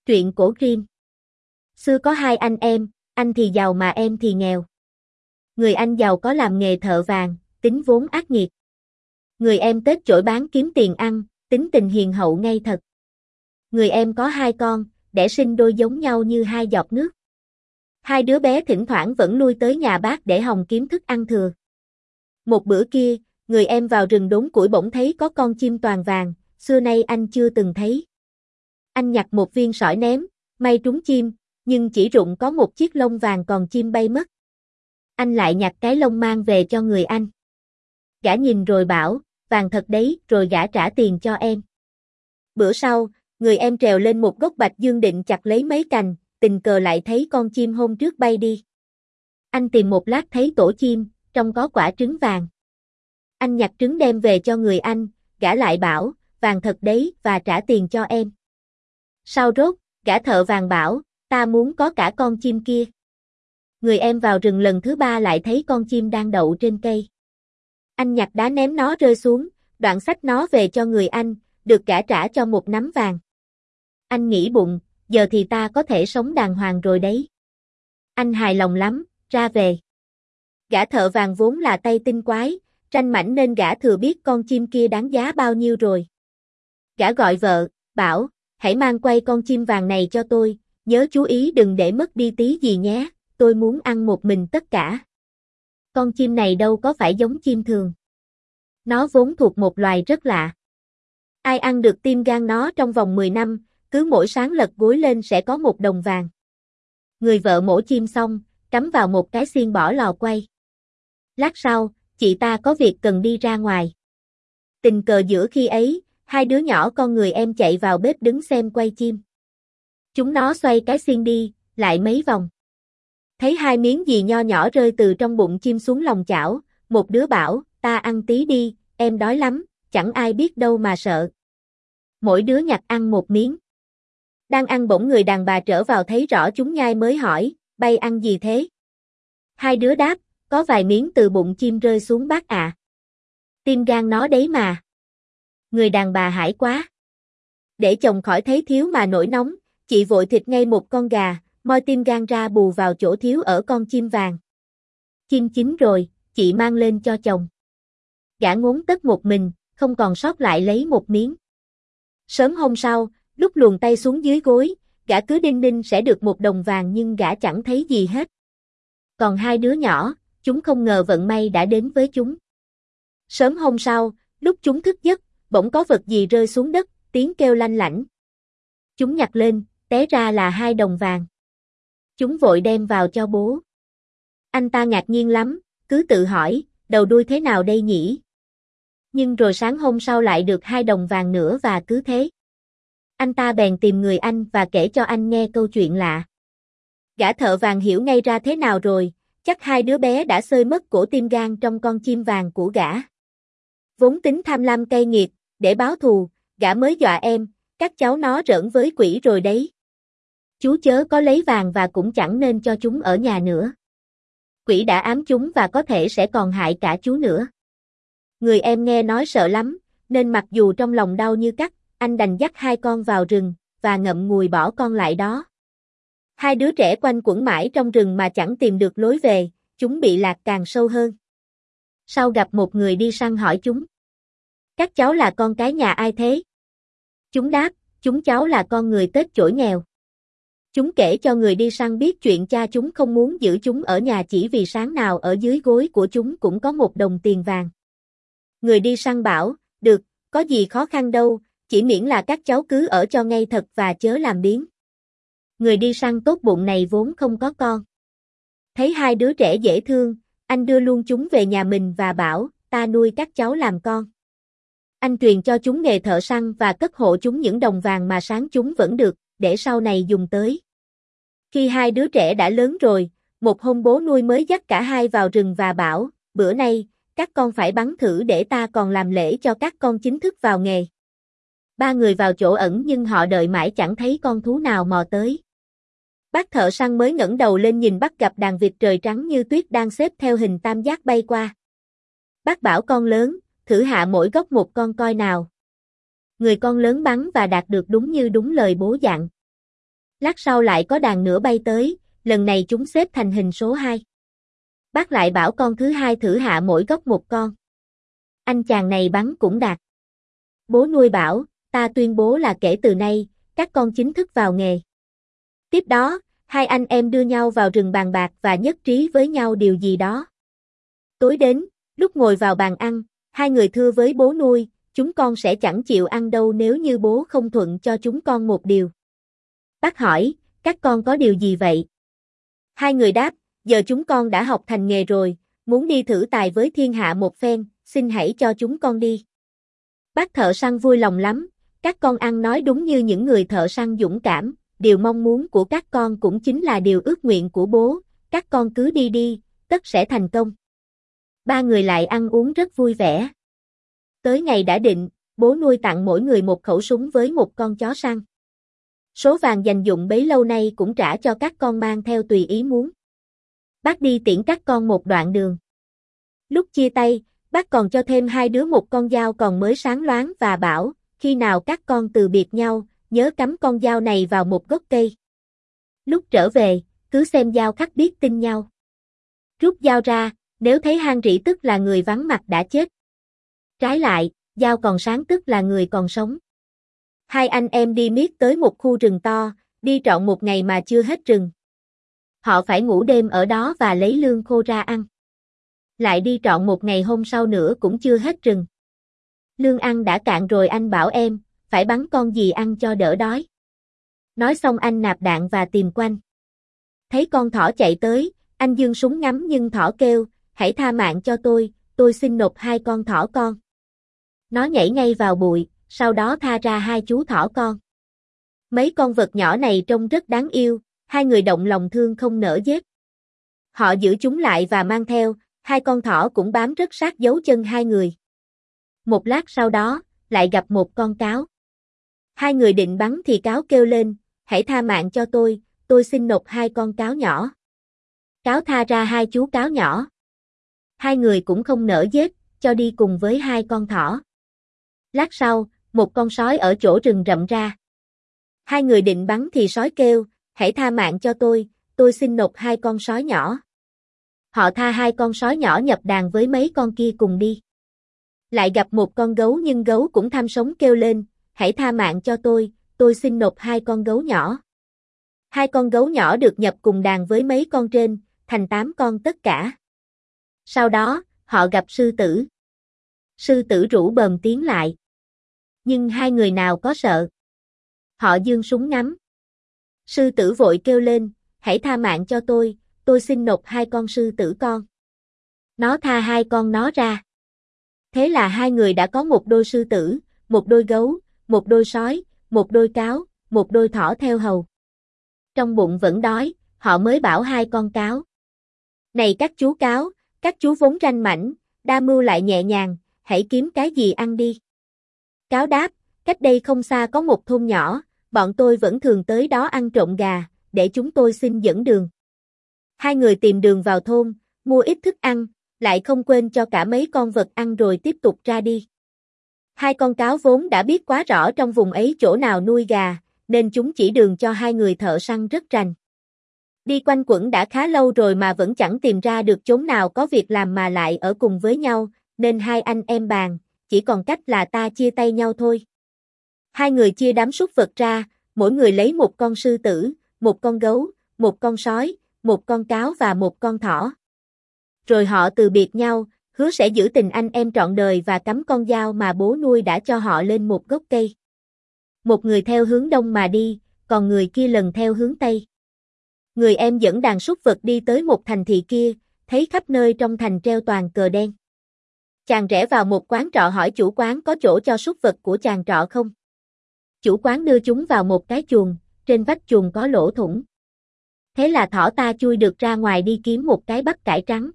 Truyện cổ Grimm. Xưa có hai anh em, anh thì giàu mà em thì nghèo. Người anh giàu có làm nghề thợ vàng, tính vốn ác nghiệt. Người em tết chổi bán kiếm tiền ăn, tính tình hiền hậu ngây thật. Người em có hai con, đẻ sinh đôi giống nhau như hai giọt nước. Hai đứa bé thỉnh thoảng vẫn lui tới nhà bác để hòng kiếm thức ăn thừa. Một bữa kia, người em vào rừng đốn củi bỗng thấy có con chim toàn vàng, xưa nay anh chưa từng thấy. Anh nhặt một viên sỏi ném, may trúng chim, nhưng chỉ rụng có một chiếc lông vàng còn chim bay mất. Anh lại nhặt cái lông mang về cho người anh. Gã nhìn rồi bảo, vàng thật đấy, rồi gã trả tiền cho em. Bữa sau, người em trèo lên một gốc bạch dương định chặt lấy mấy cành, tình cờ lại thấy con chim hôm trước bay đi. Anh tìm một lát thấy tổ chim, trong có quả trứng vàng. Anh nhặt trứng đem về cho người anh, gã lại bảo, vàng thật đấy và trả tiền cho em. Sau rốt, gã thợ vàng bảo, ta muốn có cả con chim kia. Người em vào rừng lần thứ ba lại thấy con chim đang đậu trên cây. Anh nhặt đá ném nó rơi xuống, đoạn xách nó về cho người anh, được gã trả cho một nắm vàng. Anh nghĩ bụng, giờ thì ta có thể sống đàng hoàng rồi đấy. Anh hài lòng lắm, ra về. Gã thợ vàng vốn là tay tinh quái, ranh mãnh nên gã thừa biết con chim kia đáng giá bao nhiêu rồi. Gã gọi vợ, bảo, hãy mang quay con chim vàng này cho tôi, nhớ chú ý đừng để mất đi tí gì nhé, tôi muốn ăn một mình tất cả. Con chim này đâu có phải giống chim thường. Nó vốn thuộc một loài rất lạ. Ai ăn được tim gan nó trong vòng 10 năm, cứ mỗi sáng lật gối lên sẽ có 1 đồng vàng. Người vợ mổ chim xong, cắm vào một cái xiên bỏ lò quay. Lát sau, chị ta có việc cần đi ra ngoài. Tình cờ giữa khi ấy, hai đứa nhỏ con người em chạy vào bếp đứng xem quay chim. Chúng nó xoay cái xiên đi, lại mấy vòng. Thấy hai miếng gì nho nhỏ rơi từ trong bụng chim xuống lòng chảo, một đứa bảo, ta ăn tí đi, em đói lắm, chẳng ai biết đâu mà sợ. Mỗi đứa nhặt ăn một miếng. Đang ăn bỗng người đàn bà trở vào thấy rõ chúng nhai mới hỏi, bay ăn gì thế? Hai đứa đáp, có vài miếng từ bụng chim rơi xuống bác ạ. Tim gan nó đấy mà. Người đàn bà hãi quá. Để chồng khỏi thấy thiếu mà nổi nóng, chị vội thịt ngay một con gà, moi tim gan ra bù vào chỗ thiếu ở con chim vàng. Chim chín rồi, chị mang lên cho chồng. Gã ngốn tất một mình, không còn sót lại lấy một miếng. Sớm hôm sau, lúc luồn tay xuống dưới gối, gã cứ đinh ninh sẽ được 1 đồng vàng nhưng gã chẳng thấy gì hết. Còn hai đứa nhỏ, chúng không ngờ vận may đã đến với chúng. Sớm hôm sau, lúc chúng thức giấc, bỗng có vật gì rơi xuống đất, tiếng kêu lanh lảnh. Chúng nhặt lên, té ra là 2 đồng vàng. Chúng vội đem vào cho bố. Anh ta ngạc nhiên lắm, cứ tự hỏi, đầu đuôi thế nào đây nhỉ? Nhưng rồi sáng hôm sau lại được 2 đồng vàng nữa và cứ thế. Anh ta bèn tìm người anh và kể cho anh nghe câu chuyện lạ. Gã thợ vàng hiểu ngay ra thế nào rồi, chắc hai đứa bé đã xơi mất cổ tim gan trong con chim vàng của gã. Vốn tính tham lam cay nghiệt, để báo thù, gã mới dọa em, các cháu nó giỡn với quỷ rồi đấy. Chú chớ có lấy vàng và cũng chẳng nên cho chúng ở nhà nữa. Quỷ đã ám chúng và có thể sẽ còn hại cả chú nữa. Người em nghe nói sợ lắm, nên mặc dù trong lòng đau như cắt, anh đành dắt hai con vào rừng, và ngậm ngùi bỏ con lại đó. Hai đứa trẻ quanh quẩn mãi trong rừng mà chẳng tìm được lối về, chúng bị lạc càng sâu hơn. Sau gặp một người đi săn hỏi chúng. Các cháu là con cái nhà ai thế? Chúng đáp, chúng cháu là con người tết chổi nghèo. Chúng kể cho người đi săn biết chuyện cha chúng không muốn giữ chúng ở nhà chỉ vì sáng nào ở dưới gối của chúng cũng có 1 đồng tiền vàng. Người đi săn bảo, được, có gì khó khăn đâu, chỉ miễn là các cháu cứ ở cho ngay thật và chớ làm biếng. Người đi săn tốt bụng này vốn không có con. Thấy hai đứa trẻ dễ thương, anh đưa luôn chúng về nhà mình và bảo, ta nuôi các cháu làm con. Anh truyền cho chúng nghề thợ săn và cất hộ chúng những đồng vàng mà sáng chúng vẫn được, để sau này dùng tới. Khi hai đứa trẻ đã lớn rồi, một hôm bố nuôi mới dắt cả hai vào rừng và bảo, bữa nay, các con phải bắn thử để ta còn làm lễ cho các con chính thức vào nghề. Ba người vào chỗ ẩn nhưng họ đợi mãi chẳng thấy con thú nào mò tới. Bác thợ săn mới ngẩng đầu lên nhìn bắt gặp đàn vịt trời trắng như tuyết đang xếp theo hình tam giác bay qua. Bác bảo con lớn, thử hạ mỗi góc một con coi nào. Người con lớn bắn và đạt được đúng như đúng lời bố dặn. Lát sau lại có đàn nữa bay tới, lần này chúng xếp thành hình số 2. Bác lại bảo con thứ hai thử hạ mỗi góc một con. Anh chàng này bắn cũng đạt. Bố nuôi bảo, ta tuyên bố là kể từ nay, các con chính thức vào nghề. Tiếp đó, hai anh em đưa nhau vào rừng bàn bạc và nhất trí với nhau điều gì đó. Tối đến, lúc ngồi vào bàn ăn, hai người thưa với bố nuôi, chúng con sẽ chẳng chịu ăn đâu nếu như bố không thuận cho chúng con một điều. Bác hỏi, các con có điều gì vậy? Hai người đáp, giờ chúng con đã học thành nghề rồi, muốn đi thử tài với thiên hạ một phen, xin hãy cho chúng con đi. Bác thợ săn vui lòng lắm, các con ăn nói đúng như những người thợ săn dũng cảm, điều mong muốn của các con cũng chính là điều ước nguyện của bố, các con cứ đi đi, tất sẽ thành công. Ba người lại ăn uống rất vui vẻ. Tới ngày đã định, bố nuôi tặng mỗi người một khẩu súng với một con chó săn. Số vàng dành dụm bấy lâu nay cũng trả cho các con mang theo tùy ý muốn. Bác đi tiễn các con một đoạn đường. Lúc chia tay, bác còn cho thêm hai đứa một con dao còn mới sáng loáng và bảo, khi nào các con từ biệt nhau, nhớ cắm con dao này vào một gốc cây. Lúc trở về, cứ xem dao khắc biết tin nhau. Rút dao ra, nếu thấy hang rỉ tức là người vắng mặt đã chết. Trái lại, dao còn sáng tức là người còn sống. Hai anh em đi miết tới một khu rừng to, đi trọn một ngày mà chưa hết rừng. Họ phải ngủ đêm ở đó và lấy lương khô ra ăn. Lại đi trọn một ngày hôm sau nữa cũng chưa hết rừng. Lương ăn đã cạn rồi anh bảo em, phải bắn con gì ăn cho đỡ đói. Nói xong anh nạp đạn và tìm quanh. Thấy con thỏ chạy tới, anh giương súng ngắm nhưng thỏ kêu, hãy tha mạng cho tôi xin nộp hai con thỏ con. Nó nhảy ngay vào bụi, sau đó tha ra hai chú thỏ con. Mấy con vật nhỏ này trông rất đáng yêu, hai người động lòng thương không nỡ giết. Họ giữ chúng lại và mang theo, hai con thỏ cũng bám rất sát dấu chân hai người. Một lát sau đó, lại gặp một con cáo. Hai người định bắn thì cáo kêu lên, hãy tha mạng cho tôi xin nộp hai con cáo nhỏ. Cáo tha ra hai chú cáo nhỏ. Hai người cũng không nỡ giết, cho đi cùng với hai con thỏ. Lát sau, một con sói ở chỗ rừng rậm ra. Hai người định bắn thì sói kêu, hãy tha mạng cho tôi xin nộp hai con sói nhỏ. Họ tha hai con sói nhỏ nhập đàn với mấy con kia cùng đi. Lại gặp một con gấu nhưng gấu cũng tham sống kêu lên, hãy tha mạng cho tôi xin nộp hai con gấu nhỏ. Hai con gấu nhỏ được nhập cùng đàn với mấy con trên, thành 8 con tất cả. Sau đó, họ gặp sư tử. Sư tử rủ bờm tiến lại. Nhưng hai người nào có sợ. Họ giương súng ngắm. Sư tử vội kêu lên, hãy tha mạng cho tôi xin nộp hai con sư tử con. Nó tha hai con nó ra. Thế là hai người đã có một đôi sư tử, một đôi gấu, một đôi sói, một đôi cáo, một đôi thỏ theo hầu. Trong bụng vẫn đói, họ mới bảo hai con cáo. Này các chú cáo, các chú vốn ranh mãnh, đa mưu lại nhẹ nhàng, hãy kiếm cái gì ăn đi. Cáo đáp, cách đây không xa có một thôn nhỏ, bọn tôi vẫn thường tới đó ăn trộm gà, để chúng tôi xin dẫn đường. Hai người tìm đường vào thôn, mua ít thức ăn, lại không quên cho cả mấy con vật ăn rồi tiếp tục ra đi. Hai con cáo vốn đã biết quá rõ trong vùng ấy chỗ nào nuôi gà, nên chúng chỉ đường cho hai người thợ săn rất rành. Đi quanh quẩn đã khá lâu rồi mà vẫn chẳng tìm ra được chốn nào có việc làm mà lại ở cùng với nhau, nên hai anh em bàn, chỉ còn cách là ta chia tay nhau thôi. Hai người chia đám súc vật ra, mỗi người lấy một con sư tử, một con gấu, một con sói, một con cáo và một con thỏ. Rồi họ từ biệt nhau, hứa sẽ giữ tình anh em trọn đời và cắm con dao mà bố nuôi đã cho họ lên một gốc cây. Một người theo hướng đông mà đi, còn người kia lần theo hướng tây. Người em dẫn đàn súc vật đi tới một thành thị kia, thấy khắp nơi trong thành treo toàn cờ đen. Chàng rẽ vào một quán trọ hỏi chủ quán có chỗ cho súc vật của chàng trọ không. Chủ quán đưa chúng vào một cái chuồng, trên vách chuồng có lỗ thủng. Thế là thỏ ta chui được ra ngoài đi kiếm một cái bắp cải trắng.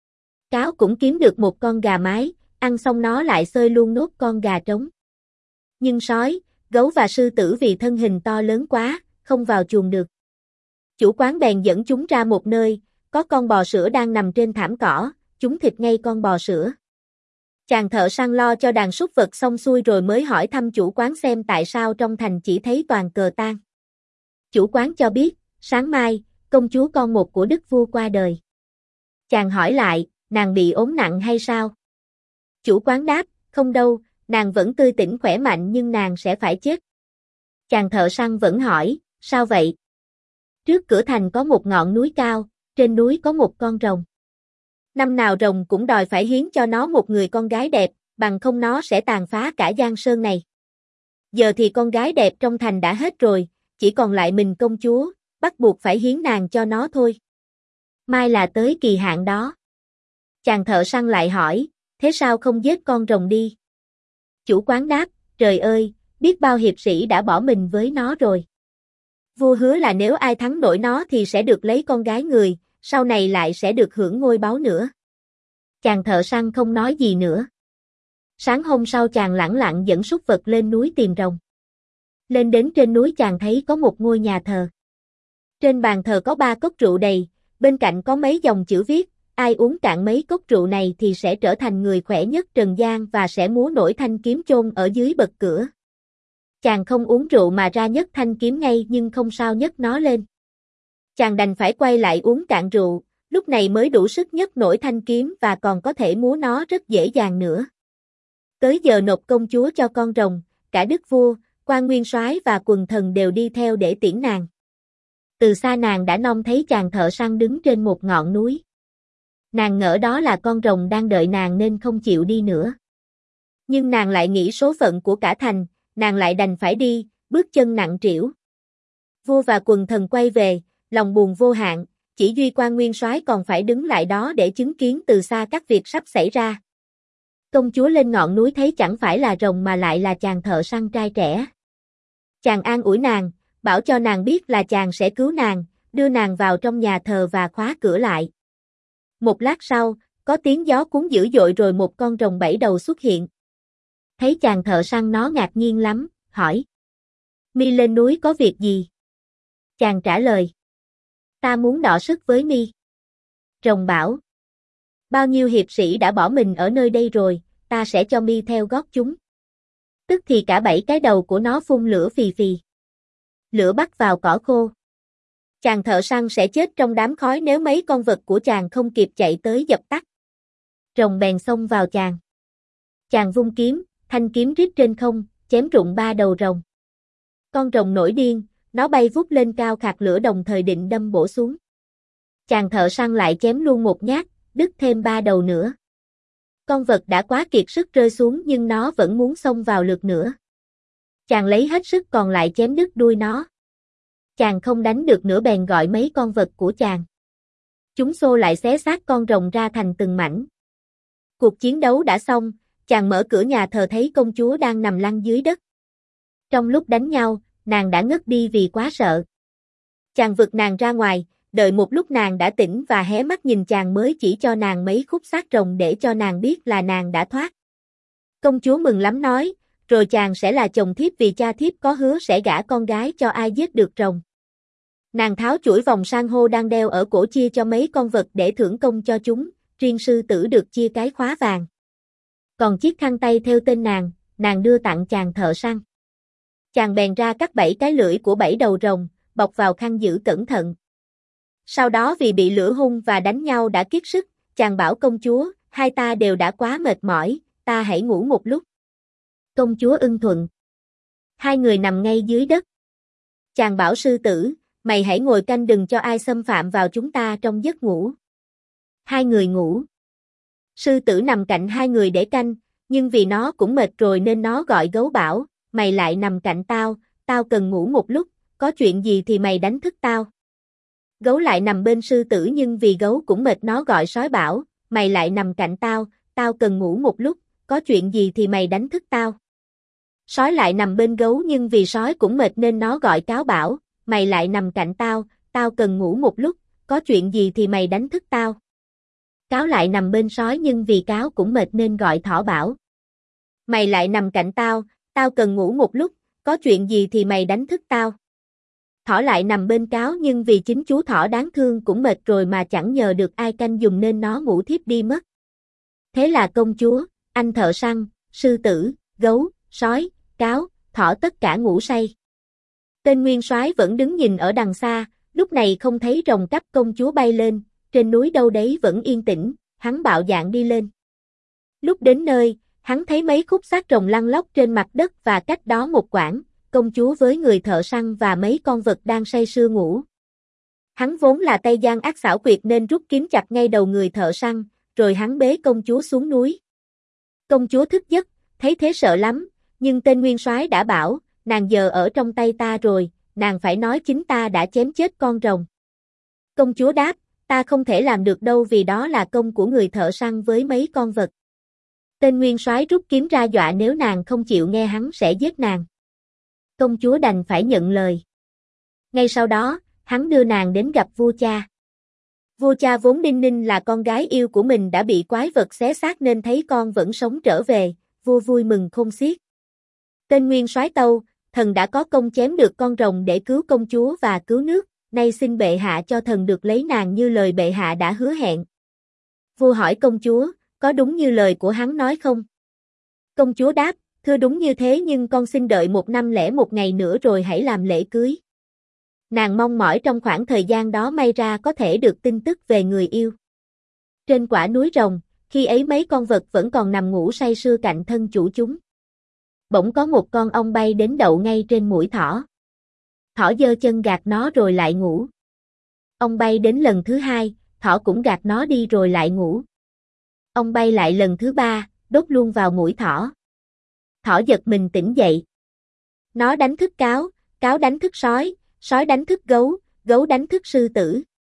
Cáo cũng kiếm được một con gà mái, ăn xong nó lại xơi luôn nốt con gà trống. Nhưng sói, gấu và sư tử vì thân hình to lớn quá, không vào chuồng được. Chủ quán bèn dẫn chúng ra một nơi, có con bò sữa đang nằm trên thảm cỏ, chúng thịt ngay con bò sữa. Chàng thợ săn lo cho đàn súc vật xong xuôi rồi mới hỏi thăm chủ quán xem tại sao trong thành chỉ thấy toàn cờ tang. Chủ quán cho biết, sáng mai, công chúa con một của đức vua qua đời. Chàng hỏi lại, nàng bị ốm nặng hay sao? Chủ quán đáp, không đâu, nàng vẫn tươi tỉnh khỏe mạnh nhưng nàng sẽ phải chết. Chàng thợ săn vẫn hỏi, sao vậy? Trước cửa thành có một ngọn núi cao, trên núi có một con rồng. Năm nào rồng cũng đòi phải hiến cho nó một người con gái đẹp, bằng không nó sẽ tàn phá cả Giang Sơn này. Giờ thì con gái đẹp trong thành đã hết rồi, chỉ còn lại mình công chúa, bắt buộc phải hiến nàng cho nó thôi. Mai là tới kỳ hạn đó. Chàng thợ săn lại hỏi, thế sao không giết con rồng đi? Chủ quán đáp, trời ơi, biết bao hiệp sĩ đã bỏ mình với nó rồi. Vua hứa là nếu ai thắng nổi nó thì sẽ được lấy con gái người, sau này lại sẽ được hưởng ngôi báu nữa. Chàng thợ săn không nói gì nữa. Sáng hôm sau chàng lẳng lặng dẫn súc vật lên núi tìm rồng. Lên đến trên núi chàng thấy có một ngôi nhà thờ. Trên bàn thờ có 3 cốc rượu đầy, bên cạnh có mấy dòng chữ viết, ai uống cạn mấy cốc rượu này thì sẽ trở thành người khỏe nhất trần gian và sẽ múa nổi thanh kiếm chôn ở dưới bậc cửa. Chàng không uống rượu mà ra nhấc thanh kiếm ngay nhưng không sao nhấc nó lên. Chàng đành phải quay lại uống cạn rượu, lúc này mới đủ sức nhấc nổi thanh kiếm và còn có thể múa nó rất dễ dàng nữa. Tới giờ nộp công chúa cho con rồng, cả đức vua, quan nguyên soái và quần thần đều đi theo để tiễn nàng. Từ xa nàng đã trông thấy chàng thợ săn đứng trên một ngọn núi. Nàng ngỡ đó là con rồng đang đợi nàng nên không chịu đi nữa. Nhưng nàng lại nghĩ số phận của cả thành, nàng lại đành phải đi, bước chân nặng trĩu. Vua và quần thần quay về, lòng buồn vô hạn, chỉ duy quan nguyên soái còn phải đứng lại đó để chứng kiến từ xa các việc sắp xảy ra. Công chúa lên ngọn núi thấy chẳng phải là rồng mà lại là chàng thợ săn trai trẻ. Chàng an ủi nàng, bảo cho nàng biết là chàng sẽ cứu nàng, đưa nàng vào trong nhà thờ và khóa cửa lại. Một lát sau, có tiếng gió cuốn dữ dội rồi một con rồng 7 đầu xuất hiện. Thấy chàng thợ săn nó ngạc nhiên lắm, hỏi. Mi lên núi có việc gì? Chàng trả lời. Ta muốn đọ sức với mi. Rồng bảo. Bao nhiêu hiệp sĩ đã bỏ mình ở nơi đây rồi, ta sẽ cho mi theo gót chúng. Tức thì cả 7 cái đầu của nó phun lửa phì phì. Lửa bắt vào cỏ khô. Chàng thợ săn sẽ chết trong đám khói nếu mấy con vật của chàng không kịp chạy tới dập tắt. Rồng bèn xông vào chàng. Chàng vung kiếm, thanh kiếm rít trên không, chém rụng 3 đầu rồng. Con rồng nổi điên, nó bay vút lên cao khạc lửa đồng thời định đâm bổ xuống. Chàng thợ săn lại chém luôn một nhát, đứt thêm 3 đầu nữa. Con vật đã quá kiệt sức rơi xuống nhưng nó vẫn muốn xông vào lượt nữa. Chàng lấy hết sức còn lại chém đứt đuôi nó. Chàng không đánh được nữa bèn gọi mấy con vật của chàng. Chúng xô lại xé xác con rồng ra thành từng mảnh. Cuộc chiến đấu đã xong, chàng mở cửa nhà thờ thấy công chúa đang nằm lăn dưới đất. Trong lúc đánh nhau, nàng đã ngất đi vì quá sợ. Chàng vực nàng ra ngoài, đợi một lúc nàng đã tỉnh và hé mắt nhìn chàng mới chỉ cho nàng mấy khúc xác rồng để cho nàng biết là nàng đã thoát. Công chúa mừng lắm nói, rồi chàng sẽ là chồng thiếp vì cha thiếp có hứa sẽ gả con gái cho ai giết được rồng. Nàng tháo chuỗi vòng san hô đang đeo ở cổ chia cho mấy con vật để thưởng công cho chúng, riêng sư tử được chia cái khóa vàng. Còn chiếc khăn tay theo tên nàng đưa tặng chàng thợ săn. Chàng bèn ra cắt 7 cái lưỡi của 7 đầu rồng, bọc vào khăn giữ cẩn thận. Sau đó vì bị lửa hung và đánh nhau đã kiệt sức, chàng bảo công chúa, hai ta đều đã quá mệt mỏi, ta hãy ngủ một lúc. Công chúa ưng thuận. Hai người nằm ngay dưới đất. Chàng bảo sư tử, mày hãy ngồi canh đừng cho ai xâm phạm vào chúng ta trong giấc ngủ. Hai người ngủ. Sư tử nằm cạnh hai người để canh, nhưng vì nó cũng mệt rồi nên nó gọi gấu bảo, mày lại nằm cạnh tao, tao cần ngủ một lúc, có chuyện gì thì mày đánh thức tao. Gấu lại nằm bên sư tử nhưng vì gấu cũng mệt nó gọi sói bảo, mày lại nằm cạnh tao, tao cần ngủ một lúc, có chuyện gì thì mày đánh thức tao. Sói lại nằm bên gấu nhưng vì sói cũng mệt nên nó gọi cáo bảo, mày lại nằm cạnh tao, tao cần ngủ một lúc, có chuyện gì thì mày đánh thức tao. Cáo lại nằm bên sói nhưng vì cáo cũng mệt nên gọi thỏ bảo. Mày lại nằm cạnh tao, tao cần ngủ một lúc, có chuyện gì thì mày đánh thức tao. Thỏ lại nằm bên cáo nhưng vì chính chú thỏ đáng thương cũng mệt rồi mà chẳng nhờ được ai canh giùm nên nó ngủ thiếp đi mất. Thế là công chúa, anh thợ săn, sư tử, gấu, sói, cáo, thỏ tất cả ngủ say. Tên nguyên soái vẫn đứng nhìn ở đằng xa, lúc này không thấy rồng cắp công chúa bay lên, trên núi đâu đấy vẫn yên tĩnh, hắn bạo dạn đi lên. Lúc đến nơi, hắn thấy mấy khúc xác rồng lăn lóc trên mặt đất và cách đó một quãng, công chúa với người thợ săn và mấy con vật đang say sưa ngủ. Hắn vốn là tay gian ác xảo quyệt nên rút kiếm chặt ngay đầu người thợ săn, rồi hắn bế công chúa xuống núi. Công chúa thức giấc, thấy thế sợ lắm, nhưng tên nguyên soái đã bảo, nàng giờ ở trong tay ta rồi, nàng phải nói chính ta đã chém chết con rồng. Công chúa đáp, ta không thể làm được đâu vì đó là công của người thợ săn với mấy con vật. Tên nguyên soái rút kiếm ra dọa nếu nàng không chịu nghe hắn sẽ giết nàng. Công chúa đành phải nhận lời. Ngay sau đó, hắn đưa nàng đến gặp vua cha. Vua cha vốn đinh ninh là con gái yêu của mình đã bị quái vật xé xác nên thấy con vẫn sống trở về, vua vui mừng khôn xiết. Tên nguyên soái tâu, thần đã có công chém được con rồng để cứu công chúa và cứu nước, nay xin bệ hạ cho thần được lấy nàng như lời bệ hạ đã hứa hẹn. Vua hỏi công chúa, có đúng như lời của hắn nói không? Công chúa đáp, thưa đúng như thế nhưng con xin đợi 1 năm lẻ 1 ngày nữa rồi hãy làm lễ cưới. Nàng mong mỏi trong khoảng thời gian đó may ra có thể được tin tức về người yêu. Trên quả núi rồng, khi ấy mấy con vật vẫn còn nằm ngủ say sưa cạnh thân chủ chúng. Bỗng có một con ong bay đến đậu ngay trên mũi thỏ. Thỏ giơ chân gạt nó rồi lại ngủ. Ong bay đến lần thứ 2, thỏ cũng gạt nó đi rồi lại ngủ. Ong bay lại lần thứ 3, đốt luôn vào mũi thỏ. Thỏ giật mình tỉnh dậy. Nó đánh thức cáo, cáo đánh thức sói, sói đánh thức gấu, gấu đánh thức sư tử.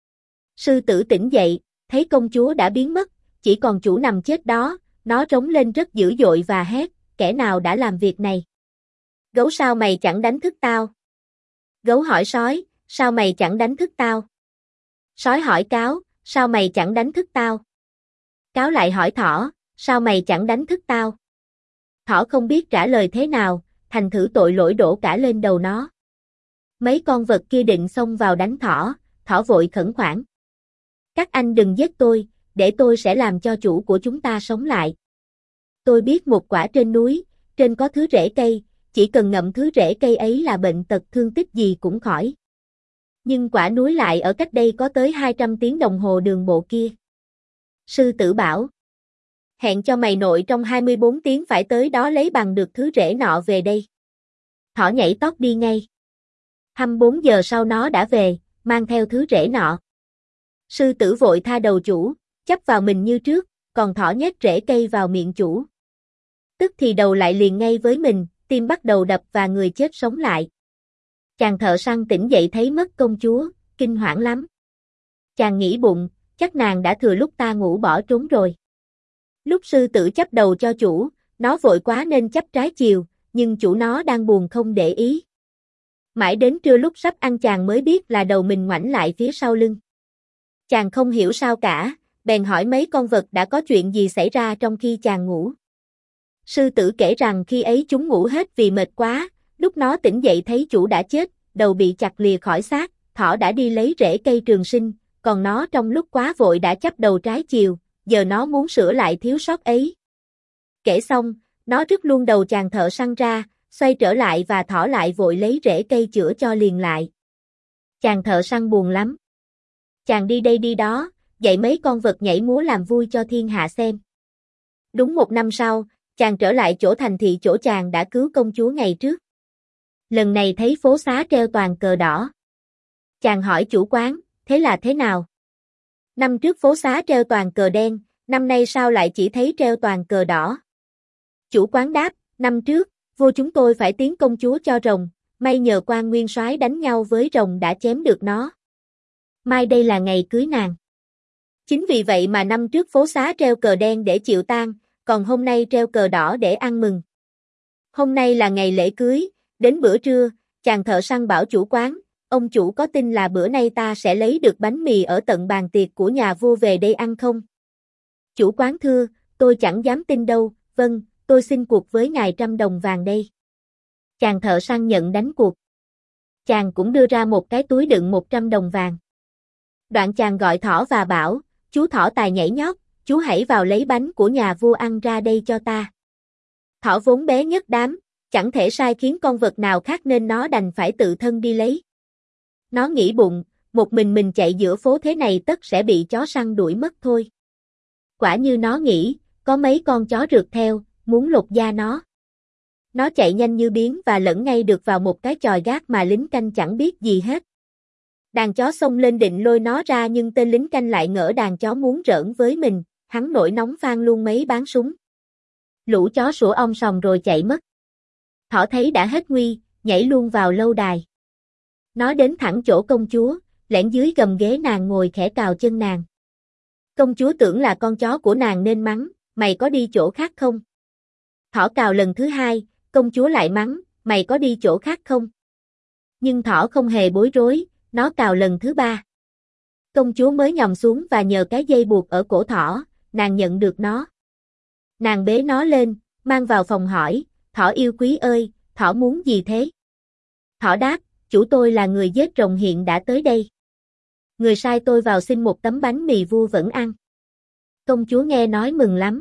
Sư tử tỉnh dậy, thấy công chúa đã biến mất, chỉ còn chủ nằm chết đó, nó rống lên rất dữ dội và hét, kẻ nào đã làm việc này? Gấu sao mày chẳng đánh thức tao? Gấu hỏi sói, sao mày chẳng đánh thức tao? Sói hỏi cáo, sao mày chẳng đánh thức tao? Cáo lại hỏi thỏ, sao mày chẳng đánh thức tao? Thỏ không biết trả lời thế nào, thành thử tội lỗi đổ cả lên đầu nó. Mấy con vật kia định xông vào đánh thỏ, thỏ vội khẩn khoản. Các anh đừng giết tôi, để tôi sẽ làm cho chủ của chúng ta sống lại. Tôi biết một quả trên núi, trên có thứ rễ cây, chỉ cần ngậm thứ rễ cây ấy là bệnh tật thương tích gì cũng khỏi. Nhưng quả núi lại ở cách đây có tới 200 tiếng đồng hồ đường bộ kia. Sư tử bảo, hẹn cho mày nội trong 24 tiếng phải tới đó lấy bằng được thứ rễ nọ về đây. Thỏ nhảy tót đi ngay. 24 giờ sau nó đã về, mang theo thứ rễ nọ. Sư tử vội tha đầu chủ, chấp vào mình như trước, còn thỏ nhét rễ cây vào miệng chủ. Tức thì đầu lại liền ngay với mình, tim bắt đầu đập và người chết sống lại. Chàng thợ săn tỉnh dậy thấy mất công chúa, kinh hoảng lắm. Chàng nghĩ bụng, chắc nàng đã thừa lúc ta ngủ bỏ trốn rồi. Lúc sư tử chấp đầu cho chủ, nó vội quá nên chấp trái chiều, nhưng chủ nó đang buồn không để ý. Mãi đến trưa lúc sắp ăn chàng mới biết là đầu mình ngoảnh lại phía sau lưng. Chàng không hiểu sao cả, bèn hỏi mấy con vật đã có chuyện gì xảy ra trong khi chàng ngủ. Sư tử kể rằng khi ấy chúng ngủ hết vì mệt quá, lúc nó tỉnh dậy thấy chủ đã chết, đầu bị chặt lìa khỏi xác, thỏ đã đi lấy rễ cây trường sinh, còn nó trong lúc quá vội đã chấp đầu trái chiều, giờ nó muốn sửa lại thiếu sót ấy. Kể xong, nó rứt luôn đầu chàng thợ săn ra, xoay trở lại và thỏ lại vội lấy rễ cây chữa cho liền lại. Chàng thợ săn buồn lắm. Chàng đi đây đi đó, dạy mấy con vật nhảy múa làm vui cho thiên hạ xem. Đúng 1 năm sau, chàng trở lại chỗ thành thị chỗ chàng đã cứu công chúa ngày trước. Lần này thấy phố xá treo toàn cờ đỏ. Chàng hỏi chủ quán, thế là thế nào? Năm trước phố xá treo toàn cờ đen, năm nay sao lại chỉ thấy treo toàn cờ đỏ? Chủ quán đáp, năm trước, vua chúng tôi phải tiến công chúa cho rồng, may nhờ quan nguyên soái đánh nhau với rồng đã chém được nó. Mai đây là ngày cưới nàng. Chính vì vậy mà năm trước phố xá treo cờ đen để chịu tang, còn hôm nay treo cờ đỏ để ăn mừng. Hôm nay là ngày lễ cưới, đến bữa trưa, chàng thợ săn bảo chủ quán, ông chủ có tin là bữa nay ta sẽ lấy được bánh mì ở tận bàn tiệc của nhà vua về đây ăn không? Chủ quán thưa, tôi chẳng dám tin đâu, vâng, tôi xin cuộc với ngài 100 đồng vàng đây. Chàng thợ săn nhận đánh cuộc. Chàng cũng đưa ra một cái túi đựng 100 đồng vàng. Đoạn chàng gọi thỏ và bảo, chú thỏ tài nhảy nhót, chú hãy vào lấy bánh của nhà vua ăn ra đây cho ta. Thỏ vốn bé nhất đám, Chẳng thể sai khiến con vật nào khác nên nó đành phải tự thân đi lấy. Nó nghĩ bụng, một mình chạy giữa phố thế này tất sẽ bị chó săn đuổi mất thôi. Quả như nó nghĩ, có mấy con chó rượt theo, muốn lột da nó. Nó chạy nhanh như biến và lẫn ngay được vào một cái chòi gác mà lính canh chẳng biết gì hết. Đàn chó xông lên định lôi nó ra nhưng tên lính canh lại ngỡ đàn chó muốn giỡn với mình, hắn nổi nóng phang luôn mấy báng súng. Lũ chó sủa om sòm rồi chạy mất. Thỏ thấy đã hết nguy, nhảy luôn vào lâu đài. Nó đến thẳng chỗ công chúa, lẻn dưới gầm ghế nàng ngồi khẽ cào chân nàng. Công chúa tưởng là con chó của nàng nên mắng, mày có đi chỗ khác không? Thỏ cào lần thứ hai, công chúa lại mắng, mày có đi chỗ khác không? Nhưng thỏ không hề bối rối, nó cào lần thứ ba. Công chúa mới nhòm xuống và nhờ cái dây buộc ở cổ thỏ, nàng nhận được nó. Nàng bế nó lên, mang vào phòng hỏi, thỏ yêu quý ơi, thỏ muốn gì thế? Thỏ đáp, chủ tôi là người giết rồng hiện đã tới đây. Người sai tôi vào xin một tấm bánh mì vua vẫn ăn. Công chúa nghe nói mừng lắm.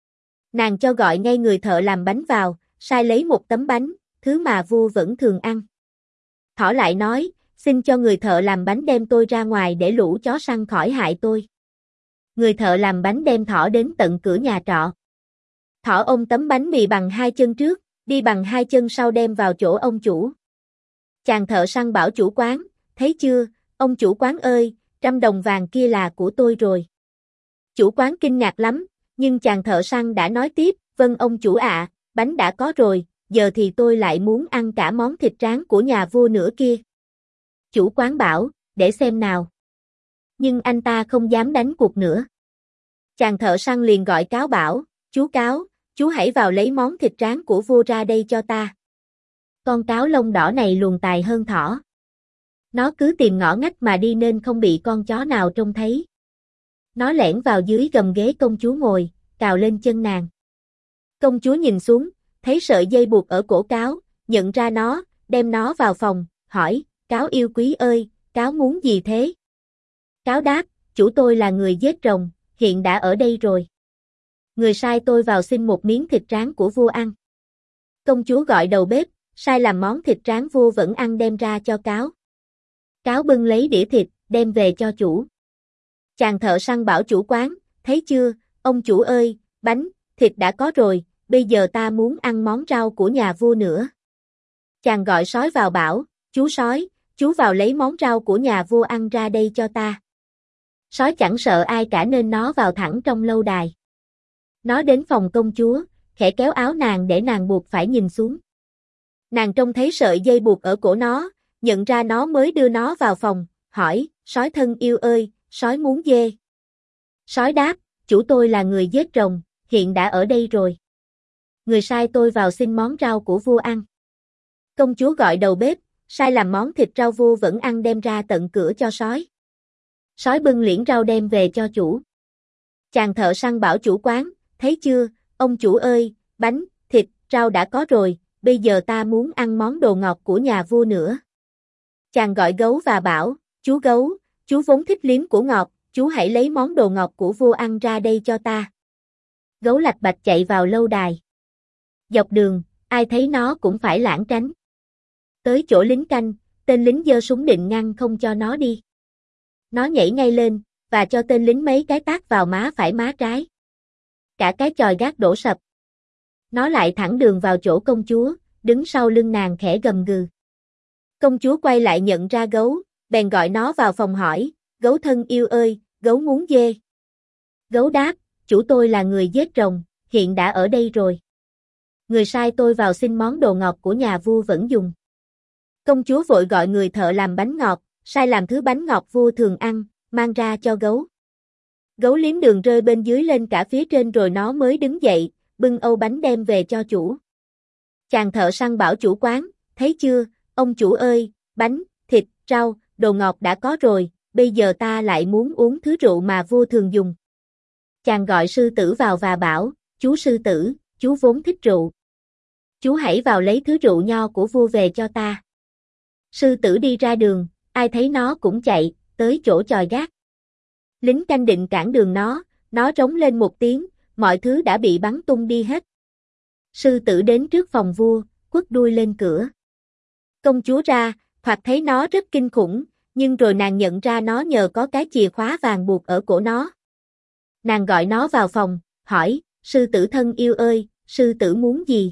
Nàng cho gọi ngay người thợ làm bánh vào, sai lấy một tấm bánh, thứ mà vua vẫn thường ăn. Thỏ lại nói, xin cho người thợ làm bánh đem tôi ra ngoài để lũ chó săn khỏi hại tôi. Người thợ làm bánh đem thỏ đến tận cửa nhà trọ. Thỏ ôm tấm bánh mì bằng hai chân trước, đi bằng hai chân sau đem vào chỗ ông chủ. Chàng thợ săn bảo chủ quán, thấy chưa, ông chủ quán ơi, 100 đồng vàng kia là của tôi rồi. Chủ quán kinh ngạc lắm, nhưng chàng thợ săn đã nói tiếp, vâng ông chủ ạ, bánh đã có rồi, giờ thì tôi lại muốn ăn cả món thịt rán của nhà vua nữa kia. Chủ quán bảo, để xem nào. Nhưng anh ta không dám đánh cuộc nữa. Chàng thợ săn liền gọi cáo bảo, cáo, chú hãy vào lấy món thịt rán của vua ra đây cho ta. Con cáo lông đỏ này luồn tài hơn thỏ. Nó cứ tìm ngõ ngách mà đi nên không bị con chó nào trông thấy. Nó lẻn vào dưới gầm ghế công chúa ngồi, cào lên chân nàng. Công chúa nhìn xuống, thấy sợi dây buộc ở cổ cáo, nhận ra nó, đem nó vào phòng, hỏi, cáo yêu quý ơi, cáo muốn gì thế? Cáo đáp, chủ tôi là người giết rồng, hiện đã ở đây rồi. Người sai tôi vào xin một miếng thịt rán của vua ăn. Công chúa gọi đầu bếp, sai làm món thịt rán vua vẫn ăn đem ra cho cáo. Cáo bưng lấy đĩa thịt, đem về cho chủ. Chàng thợ săn bảo chủ quán, thấy chưa, ông chủ ơi, bánh, thịt đã có rồi, bây giờ ta muốn ăn món rau của nhà vua nữa. Chàng gọi sói vào bảo, chú sói, chú vào lấy món rau của nhà vua ăn ra đây cho ta. Sói chẳng sợ ai cả nên nó vào thẳng trong lâu đài. Nó đến phòng công chúa, khẽ kéo áo nàng để nàng buộc phải nhìn xuống. Nàng trông thấy sợi dây buộc ở cổ nó, nhận ra nó mới đưa nó vào phòng, hỏi, sói thân yêu ơi, sói muốn dê. Sói đáp, chủ tôi là người giết rồng, hiện đã ở đây rồi. Người sai tôi vào xin món rau của vua ăn. Công chúa gọi đầu bếp, sai làm món thịt rau vua vẫn ăn đem ra tận cửa cho sói. Sói bưng liễn rau đem về cho chủ. Chàng thợ săn bảo chủ quán, thấy chưa, ông chủ ơi, bánh, thịt, rau đã có rồi, bây giờ ta muốn ăn món đồ ngọt của nhà vua nữa. Chàng gọi gấu và bảo, chú gấu, chú vốn thích liếm của ngọt, chú hãy lấy món đồ ngọt của vua ăn ra đây cho ta. Gấu lạch bạch chạy vào lâu đài. Dọc đường, ai thấy nó cũng phải lảng tránh. Tới chỗ lính canh, tên lính giơ súng định ngăn không cho nó đi. Nó nhảy ngay lên, và cho tên lính mấy cái tát vào má phải má trái. Cả cái chòi gác đổ sập. Nó lại thẳng đường vào chỗ công chúa, đứng sau lưng nàng khẽ gầm gừ. Công chúa quay lại nhận ra gấu, bèn gọi nó vào phòng hỏi, gấu thân yêu ơi, gấu muốn dê. Gấu đáp, chủ tôi là người giết rồng, hiện đã ở đây rồi. Người sai tôi vào xin món đồ ngọt của nhà vua vẫn dùng. Công chúa vội gọi người thợ làm bánh ngọt, sai làm thứ bánh ngọt vua thường ăn, mang ra cho gấu. Gấu liếm đường rơi bên dưới lên cả phía trên rồi nó mới đứng dậy, bưng âu bánh đem về cho chủ. Chàng thợ săn bảo chủ quán, thấy chưa, ông chủ ơi, bánh, thịt, rau, đồ ngọt đã có rồi, bây giờ ta lại muốn uống thứ rượu mà vua thường dùng. Chàng gọi sư tử vào và bảo, chú sư tử, chú vốn thích rượu. Chú hãy vào lấy thứ rượu nho của vua về cho ta. Sư tử đi ra đường, ai thấy nó cũng chạy, tới chỗ chòi gác. Lính canh định cản đường nó rống lên một tiếng, mọi thứ đã bị bắn tung đi hết. Sư tử đến trước phòng vua, quất đuôi lên cửa. Công chúa ra, thoạt thấy nó rất kinh khủng, nhưng rồi nàng nhận ra nó nhờ có cái chìa khóa vàng buộc ở cổ nó. Nàng gọi nó vào phòng, hỏi, sư tử thân yêu ơi, sư tử muốn gì?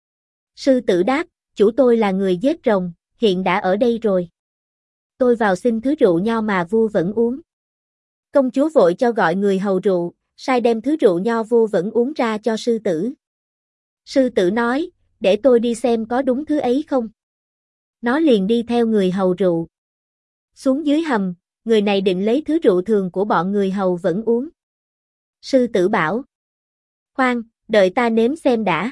Sư tử đáp, chủ tôi là người giết rồng, hiện đã ở đây rồi. Tôi vào xin thứ rượu nho mà vua vẫn uống. Công chúa vội cho gọi người hầu rượu, sai đem thứ rượu nho vua vẫn uống ra cho sư tử. Sư tử nói, để tôi đi xem có đúng thứ ấy không. Nó liền đi theo người hầu rượu. Xuống dưới hầm, người này định lấy thứ rượu thường của bọn người hầu vẫn uống. Sư tử bảo, khoan, đợi ta nếm xem đã.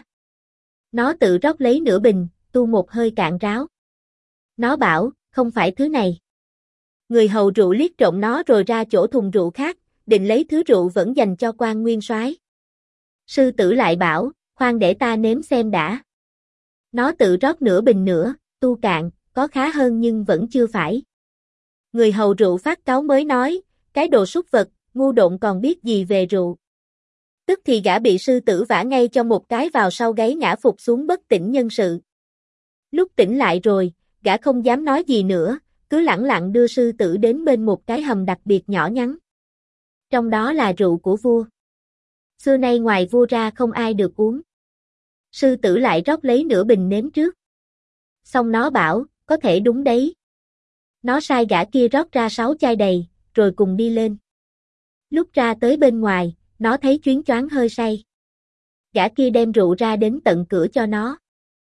Nó tự rót lấy nửa bình, tu một hơi cạn ráo. Nó bảo, không phải thứ này. Người hầu rượu liếc trộm nó rồi ra chỗ thùng rượu khác, định lấy thứ rượu vẫn dành cho quan nguyên soái. Sư tử lại bảo, khoan để ta nếm xem đã. Nó tự rót nửa bình nữa, tu cạn, có khá hơn nhưng vẫn chưa phải. Người hầu rượu phát cáu mới nói, cái đồ súc vật, ngu độn còn biết gì về rượu. Tức thì gã bị sư tử vả ngay cho một cái vào sau gáy ngã phục xuống bất tỉnh nhân sự. Lúc tỉnh lại rồi, gã không dám nói gì nữa, cứ lẳng lặng đưa sư tử đến bên một cái hầm đặc biệt nhỏ nhắn. Trong đó là rượu của vua. Xưa nay ngoài vua ra không ai được uống. Sư tử lại rót lấy nửa bình nếm trước. Xong nó bảo, có thể đúng đấy. Nó sai gã kia rót ra 6 chai đầy, rồi cùng đi lên. Lúc ra tới bên ngoài, nó thấy chuyến choáng hơi say. Gã kia đem rượu ra đến tận cửa cho nó.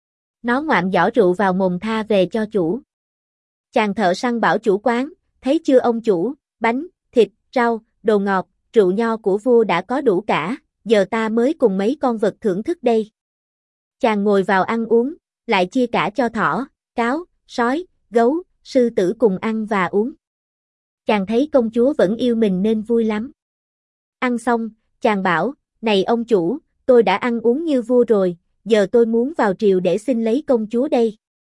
Nó ngoạm giỏ rượu vào mồm tha về cho chủ. Chàng thợ săn bảo chủ quán, thấy chưa ông chủ, bánh, thịt, rau, đồ ngọt, rượu nho của vua đã có đủ cả, giờ ta mới cùng mấy con vật thưởng thức đây. Chàng ngồi vào ăn uống, lại chia cả cho thỏ, cáo, sói, gấu, sư tử cùng ăn và uống. Chàng thấy công chúa vẫn yêu mình nên vui lắm. Ăn xong, chàng bảo, này ông chủ, tôi đã ăn uống như vua rồi, giờ tôi muốn vào triều để xin lấy công chúa đây.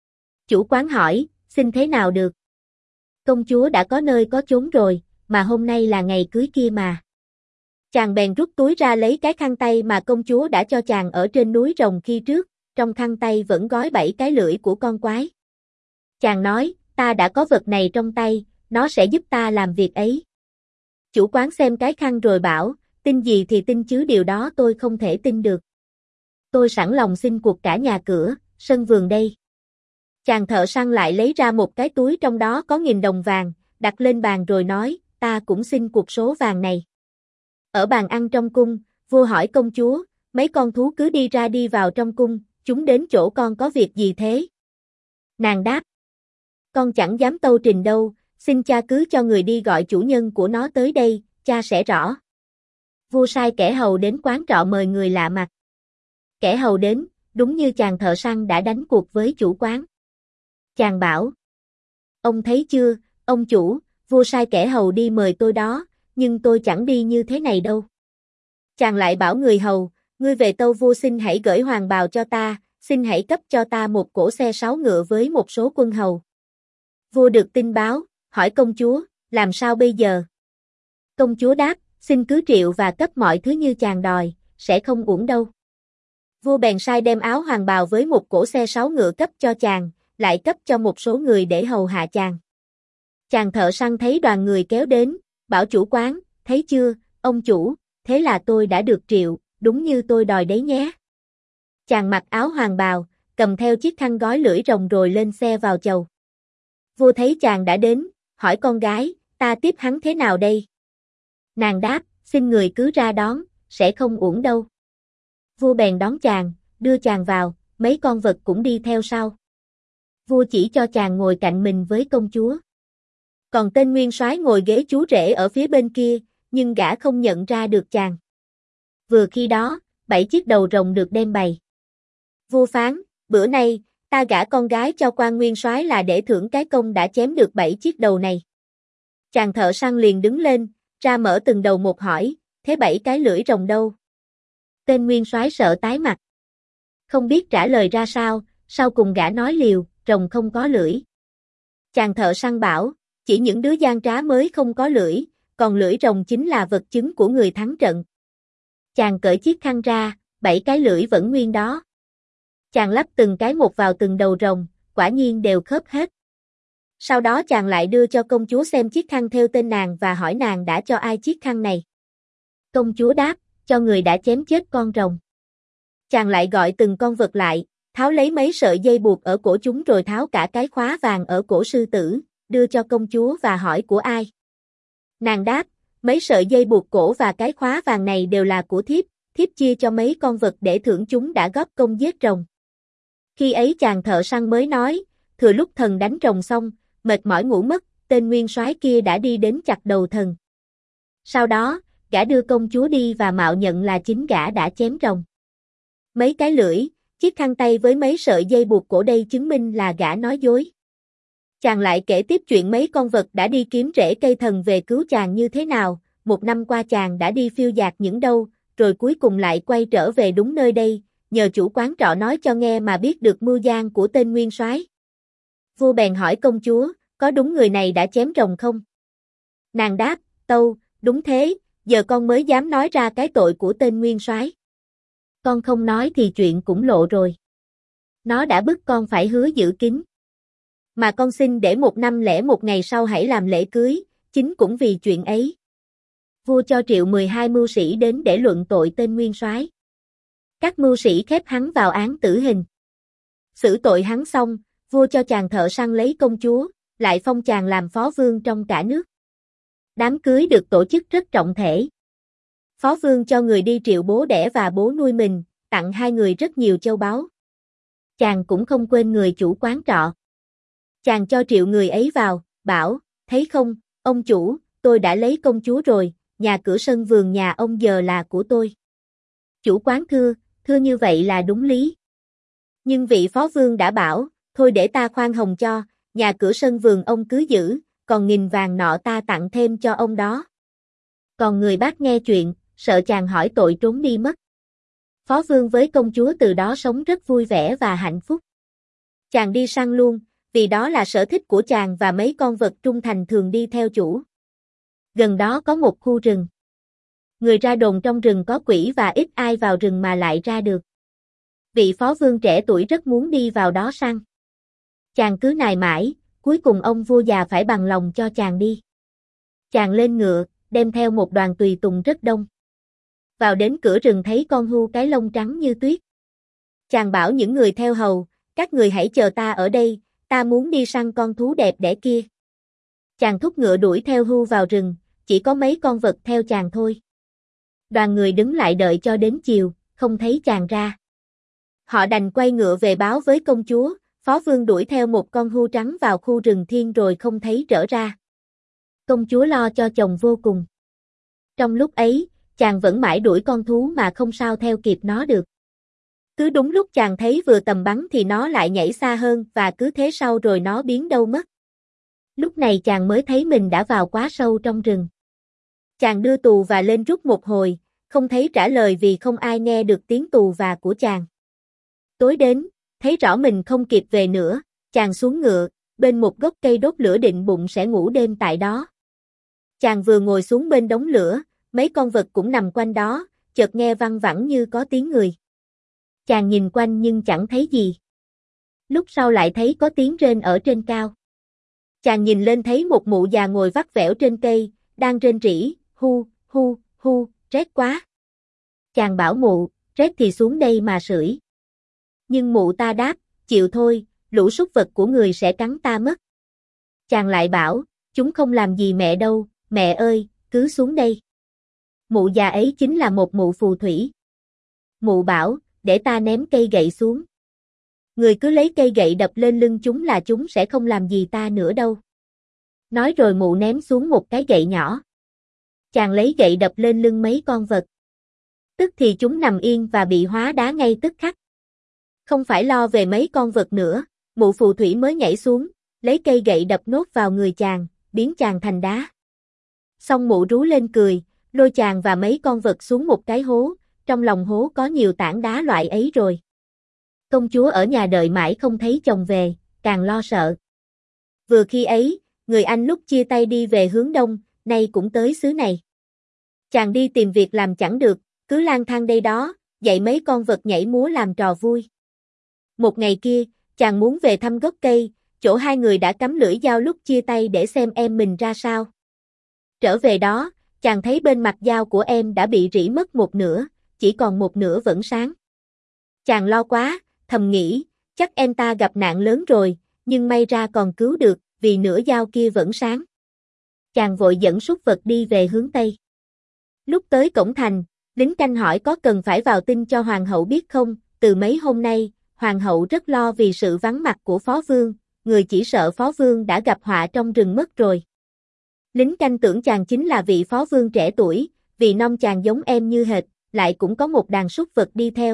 Chủ quán hỏi, xin thế nào được? Công chúa đã có nơi có chốn rồi, mà hôm nay là ngày cưới kia mà. Chàng bèn rút túi ra lấy cái khăn tay mà công chúa đã cho chàng ở trên núi Rồng khi trước, trong khăn tay vẫn gói 7 cái lưỡi của con quái. Chàng nói, ta đã có vật này trong tay, nó sẽ giúp ta làm việc ấy. Chủ quán xem cái khăn rồi bảo, tin gì thì tin chứ điều đó tôi không thể tin được. Tôi sẵn lòng xin cuộc cả nhà cửa, sân vườn đây. Chàng thợ săn lại lấy ra một cái túi trong đó có 1000 đồng vàng, đặt lên bàn rồi nói, ta cũng xin cuộc số vàng này. Ở bàn ăn trong cung, vua hỏi công chúa, mấy con thú cứ đi ra đi vào trong cung, chúng đến chỗ con có việc gì thế? Nàng đáp, con chẳng dám tâu trình đâu, xin cha cứ cho người đi gọi chủ nhân của nó tới đây, cha sẽ rõ. Vua sai kẻ hầu đến quán trọ mời người lạ mặt. Kẻ hầu đến, đúng như chàng thợ săn đã đánh cuộc với chủ quán. Chàng bảo, ông thấy chưa, ông chủ, vua sai kẻ hầu đi mời tôi đó, nhưng tôi chẳng đi như thế này đâu. Chàng lại bảo người hầu, ngươi về tâu vua xin hãy gửi hoàng bào cho ta, xin hãy cấp cho ta một cỗ xe 6 ngựa với một số quân hầu. Vua được tin báo, hỏi công chúa, làm sao bây giờ? Công chúa đáp, xin cứ triệu và cấp mọi thứ như chàng đòi, sẽ không uổng đâu. Vua bèn sai đem áo hoàng bào với một cỗ xe 6 ngựa cấp cho chàng, lại cấp cho một số người để hầu hạ chàng. Chàng thợ săn thấy đoàn người kéo đến, bảo chủ quán, thấy chưa, ông chủ, thế là tôi đã được triệu, đúng như tôi đòi đấy nhé. Chàng mặc áo hoàng bào, cầm theo chiếc khăn gói lưỡi rồng rồi lên xe vào chầu. Vua thấy chàng đã đến, hỏi con gái, ta tiếp hắn thế nào đây? Nàng đáp, xin người cứ ra đón, sẽ không uổng đâu. Vua bèn đón chàng, đưa chàng vào, mấy con vật cũng đi theo sau. Vua chỉ cho chàng ngồi cạnh mình với công chúa. Còn tên nguyên soái ngồi ghế chú rể ở phía bên kia, nhưng gã không nhận ra được chàng. Vừa khi đó, 7 chiếc đầu rồng được đem bày. Vua phán, bữa nay, ta gả con gái cho quan nguyên soái là để thưởng cái công đã chém được 7 chiếc đầu này. Chàng thợ săn liền đứng lên, ra mở từng đầu một hỏi, thế 7 cái lưỡi rồng đâu? Tên nguyên soái sợ tái mặt. Không biết trả lời ra sao, sau cùng gã nói liều, rồng không có lưỡi. Chàng thợ săn bảo, chỉ những đứa gian trá mới không có lưỡi, còn lưỡi rồng chính là vật chứng của người thắng trận. Chàng cởi chiếc khăn ra, 7 cái lưỡi vẫn nguyên đó. Chàng lắp từng cái một vào từng đầu rồng, quả nhiên đều khớp hết. Sau đó chàng lại đưa cho công chúa xem chiếc khăn thêu tên nàng và hỏi nàng đã cho ai chiếc khăn này. Công chúa đáp, cho người đã chém chết con rồng. Chàng lại gọi từng con vật lại, tháo lấy mấy sợi dây buộc ở cổ chúng rồi tháo cả cái khóa vàng ở cổ sư tử, đưa cho công chúa và hỏi của ai. Nàng đáp, mấy sợi dây buộc cổ và cái khóa vàng này đều là của thiếp, thiếp chia cho mấy con vật để thưởng chúng đã góp công giết rồng. Khi ấy chàng thợ săn mới nói, thừa lúc thần đánh rồng xong, mệt mỏi ngủ mất, tên nguyên soái kia đã đi đến chặt đầu thần. Sau đó, gã đưa công chúa đi và mạo nhận là chính gã đã chém rồng. Mấy cái lưỡi, chiếc khăn tay với mấy sợi dây buộc cổ đây chứng minh là gã nói dối. Chàng lại kể tiếp chuyện mấy con vật đã đi kiếm rễ cây thần về cứu chàng như thế nào, một năm qua chàng đã đi phiêu dạt những đâu, rồi cuối cùng lại quay trở về đúng nơi đây, nhờ chủ quán trọ nói cho nghe mà biết được mưu gian của tên nguyên soái. Vua bèn hỏi công chúa, có đúng người này đã chém rồng không? Nàng đáp, tâu, đúng thế, giờ con mới dám nói ra cái tội của tên nguyên soái. Con không nói thì chuyện cũng lộ rồi. Nó đã bức con phải hứa giữ kín. Mà con xin để 1 năm lẻ 1 ngày sau hãy làm lễ cưới, chính cũng vì chuyện ấy. Vua cho triệu 12 mưu sĩ đến để luận tội tên nguyên soái. Các mưu sĩ khép hắn vào án tử hình. Xử tội hắn xong, vua cho chàng thợ săn lấy công chúa, lại phong chàng làm phó vương trong cả nước. Đám cưới được tổ chức rất trọng thể. Phó vương cho người đi triệu bố đẻ và bố nuôi mình, tặng hai người rất nhiều châu báu. Chàng cũng không quên người chủ quán trọ. Chàng cho triệu người ấy vào, bảo, thấy không, ông chủ, tôi đã lấy công chúa rồi, nhà cửa sân vườn nhà ông giờ là của tôi. Chủ quán thưa như vậy là đúng lý. Nhưng vị phó vương đã bảo, thôi để ta khoan hồng cho, nhà cửa sân vườn ông cứ giữ, còn 1.000 vàng nọ ta tặng thêm cho ông đó. Còn người bác nghe chuyện, sợ chàng hỏi tội trốn đi mất. Phó vương với công chúa từ đó sống rất vui vẻ và hạnh phúc. Chàng đi săn luôn, vì đó là sở thích của chàng và mấy con vật trung thành thường đi theo chủ. Gần đó có một khu rừng. Người ra đồn trong rừng có quỷ và ít ai vào rừng mà lại ra được. Vị phó vương trẻ tuổi rất muốn đi vào đó săn. Chàng cứ nài mãi, cuối cùng ông vua già phải bằng lòng cho chàng đi. Chàng lên ngựa, đem theo một đoàn tùy tùng rất đông. Vào đến cửa rừng thấy con hươu cái lông trắng như tuyết. Chàng bảo những người theo hầu, các người hãy chờ ta ở đây, ta muốn đi săn con thú đẹp đẽ kia. Chàng thúc ngựa đuổi theo hươu vào rừng, chỉ có mấy con vật theo chàng thôi. Đoàn người đứng lại đợi cho đến chiều, không thấy chàng ra. Họ đành quay ngựa về báo với công chúa, phó vương đuổi theo một con hươu trắng vào khu rừng thiên rồi không thấy trở ra. Công chúa lo cho chồng vô cùng. Trong lúc ấy, chàng vẫn mãi đuổi con thú mà không sao theo kịp nó được. Cứ đúng lúc chàng thấy vừa tầm bắn thì nó lại nhảy xa hơn và cứ thế sau rồi nó biến đâu mất. Lúc này chàng mới thấy mình đã vào quá sâu trong rừng. Chàng đưa tù và lên rút một hồi, không thấy trả lời vì không ai nghe được tiếng tù và của chàng. Tối đến, thấy rõ mình không kịp về nữa, chàng xuống ngựa, bên một gốc cây đốt lửa định bụng sẽ ngủ đêm tại đó. Chàng vừa ngồi xuống bên đống lửa, mấy con vật cũng nằm quanh đó, chợt nghe văng vẳng như có tiếng người. Chàng nhìn quanh nhưng chẳng thấy gì. Lúc sau lại thấy có tiếng rên ở trên cao. Chàng nhìn lên thấy một mụ già ngồi vắt vẻo trên cây, đang rên rỉ, hu, hu, hu, rét quá. Chàng bảo mụ, rét thì xuống đây mà sưởi. Nhưng mụ ta đáp, chịu thôi, lũ súc vật của người sẽ cắn ta mất. Chàng lại bảo, chúng không làm gì mẹ đâu, mẹ ơi, cứ xuống đây. Mụ già ấy chính là một mụ phù thủy. Mụ bảo, để ta ném cây gậy xuống. Người cứ lấy cây gậy đập lên lưng chúng là chúng sẽ không làm gì ta nữa đâu. Nói rồi mụ ném xuống một cái gậy nhỏ. Chàng lấy gậy đập lên lưng mấy con vật. Tức thì chúng nằm yên và bị hóa đá ngay tức khắc. Không phải lo về mấy con vật nữa, mụ phù thủy mới nhảy xuống, lấy cây gậy đập nốt vào người chàng, biến chàng thành đá. Xong mụ rú lên cười, lôi chàng và mấy con vật xuống một cái hố, trong lòng hố có nhiều tảng đá loại ấy rồi. Công chúa ở nhà đợi mãi không thấy chồng về, càng lo sợ. Vừa khi ấy, người anh lúc chia tay đi về hướng đông, nay cũng tới xứ này. Chàng đi tìm việc làm chẳng được, cứ lang thang đây đó, dạy mấy con vật nhảy múa làm trò vui. Một ngày kia, chàng muốn về thăm gốc cây, chỗ hai người đã cắm lưỡi dao lúc chia tay để xem em mình ra sao. Trở về đó, chàng thấy bên mặt dao của em đã bị rỉ mất một nửa, chỉ còn một nửa vẫn sáng. Chàng lo quá, thầm nghĩ, chắc em ta gặp nạn lớn rồi, nhưng may ra còn cứu được, vì nửa dao kia vẫn sáng. Chàng vội dẫn súc vật đi về hướng Tây. Lúc tới cổng thành, lính canh hỏi có cần phải vào tin cho hoàng hậu biết không, từ mấy hôm nay, hoàng hậu rất lo vì sự vắng mặt của phó vương, người chỉ sợ phó vương đã gặp họa trong rừng mất rồi. Lính canh tưởng chàng chính là vị phó vương trẻ tuổi, vì nông chàng giống em như hệt, lại cũng có một đàn súc vật đi theo.